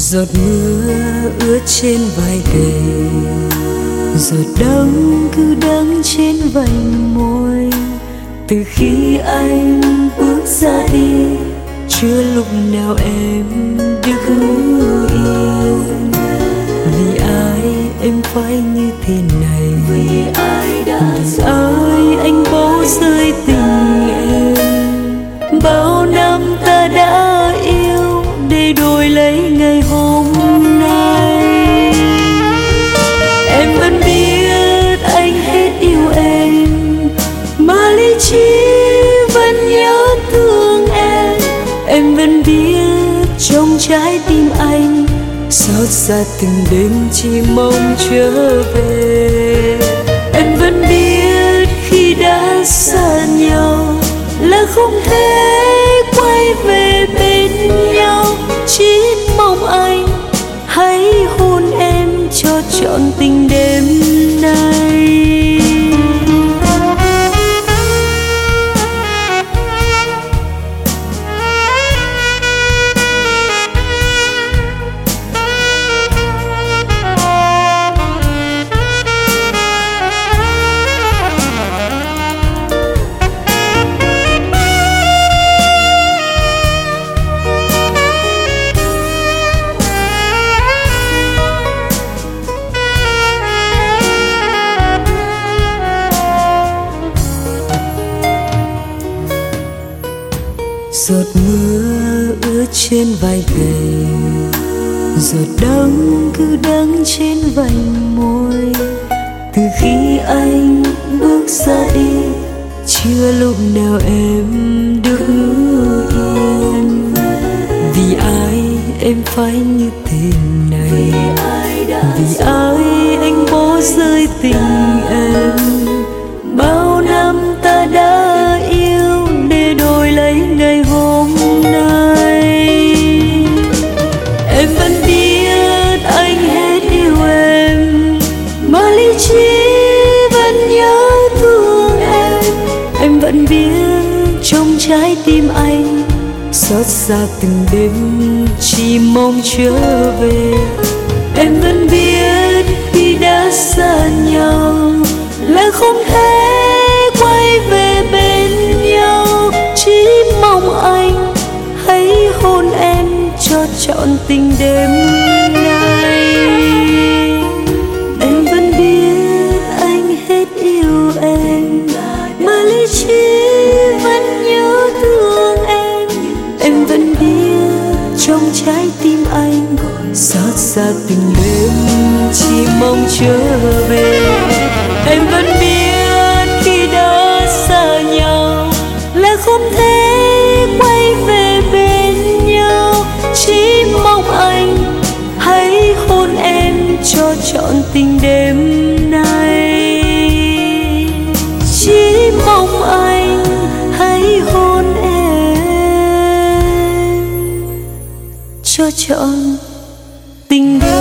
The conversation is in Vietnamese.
Giọt mưa ướt trên vai gầy, giọt đắng cứ đắng trên vành môi. Từ khi anh bước ra đi, chưa lúc nào em được ngủ yên. Vì ai em phải như thế này, vì ai anh bỏ rơi tình em. Bao năm ta đã yêu để đổi lấy ngày hôm nay. Em vẫn biết anh hết yêu em, mà lý trí vẫn nhớ thương em. Em vẫn biết trong trái tim anh xót xa từng đêm chỉ mong trở về. Em vẫn biết khi đã xa nhau là không thể quay về bên nhau. Chỉ mong anh hãy hôn em cho trọn tình đêm nay. Giọt mưa ướt trên vai gầy, giọt đắng cứ đắng trên vành môi. Từ khi anh bước ra đi, chưa lúc nào em được ngủ yên. Vì ai em phải như thế này, vì ai anh bỏ rơi tình em. Bao năm ta đã yêu để đổi lấy ngày hôm nay. Em vẫn biết anh hết yêu em, mà lý trí vẫn nhớ thương em. Em vẫn biết trong trái tim anh xót xa từng đêm chỉ mong trở về. Em vẫn biết khi đã xa nhau là không thể quay về bên nhau. Chỉ mong anh hãy hôn em cho trọn tình đêm nay. Em vẫn biết anh hết yêu em, mà lý trí vẫn nhớ thương em. Em vẫn biết trong trái tim anh xót xa từng đêm chỉ mong trở về. Em vẫn biết khi đã xa nhau là không thể quay về bên nhau. Chỉ mong anh hãy hôn em cho trọn tình đêm nay. Chỉ mong anh hãy hôn em cho trọn tình đêm.